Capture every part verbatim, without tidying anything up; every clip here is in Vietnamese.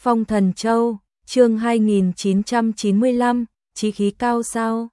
Phong Thần Châu, chương hai nghìn chín trăm chín mươi lăm, chí khí cao sao?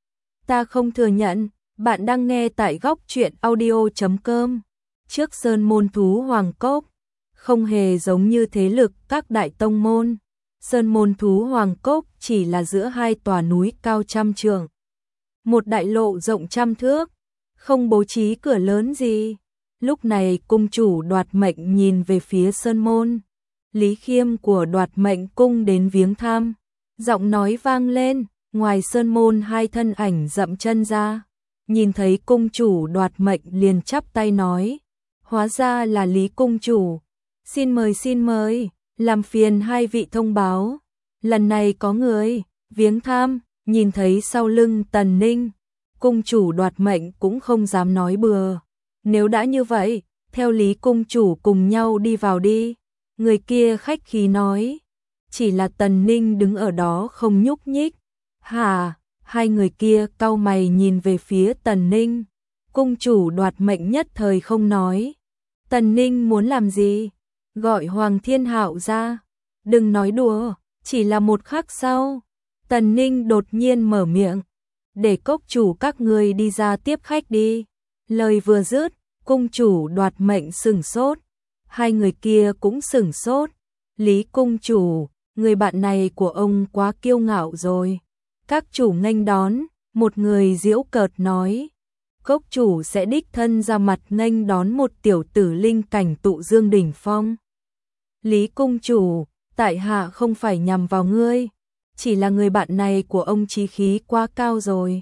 Ta không thừa nhận, bạn đang nghe tại góc truyện audio chấm com. Trước sơn môn thú Hoàng Cốc, không hề giống như thế lực các đại tông môn. Sơn môn thú Hoàng Cốc chỉ là giữa hai tòa núi cao trăm trượng. Một đại lộ rộng trăm thước, không bố trí cửa lớn gì. Lúc này cung chủ Đoạt Mệnh nhìn về phía sơn môn. Lý Khiêm của Đoạt Mệnh cung đến viếng thăm, giọng nói vang lên, ngoài sơn môn hai thân ảnh dậm chân ra. Nhìn thấy cung chủ Đoạt Mệnh liền chắp tay nói, hóa ra là Lý cung chủ, xin mời xin mời, làm phiền hai vị thông báo, lần này có người viếng thăm. Nhìn thấy sau lưng Tần Ninh, cung chủ Đoạt Mệnh cũng không dám nói bừa. Nếu đã như vậy, theo Lý cung chủ cùng nhau đi vào đi. Người kia khách khí nói, chỉ là Tần Ninh đứng ở đó không nhúc nhích. Hả? Hai người kia cau mày nhìn về phía Tần Ninh. Cung chủ Đoạt Mệnh nhất thời không nói. Tần Ninh muốn làm gì? Gọi Hoàng Thiên Hạo ra. Đừng nói đùa, chỉ là một khắc sau. Tần Ninh đột nhiên mở miệng, để cốc chủ các người đi ra tiếp khách đi. Lời vừa dứt, cung chủ Đoạt Mệnh sửng sốt. Hai người kia cũng sửng sốt. Lý cung chủ, người bạn này của ông quá kiêu ngạo rồi. Các chủ nghênh đón, một người giễu cợt nói. Cốc chủ sẽ đích thân ra mặt nghênh đón một tiểu tử linh cảnh tụ dương đỉnh phong. Lý cung chủ, tại hạ không phải nhằm vào ngươi, chỉ là người bạn này của ông chí khí quá cao rồi.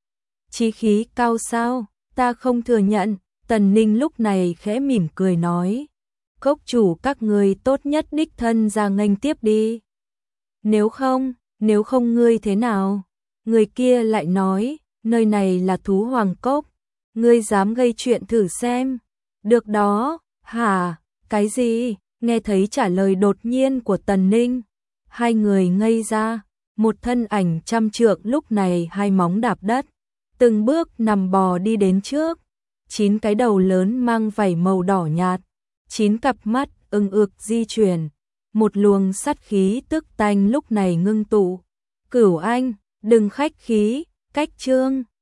Chí khí cao sao? Ta không thừa nhận. Tần Ninh lúc này khẽ mỉm cười nói, cốc chủ các người tốt nhất đích thân ra nghênh tiếp đi. Nếu không, nếu không ngươi thế nào? Người kia lại nói, nơi này là thú Hoàng Cốc, ngươi dám gây chuyện thử xem. Được đó. Hả? Cái gì? Nghe thấy trả lời đột nhiên của Tần Ninh, hai người ngây ra. Một thân ảnh trăm trượng lúc này hai móng đạp đất, từng bước nằm bò đi đến trước. Chín cái đầu lớn mang vảy màu đỏ nhạt, chín cặp mắt ưng ực di chuyển, một luồng sát khí tức tanh lúc này ngưng tụ. Cửu Anh, đừng khách khí, cách trương.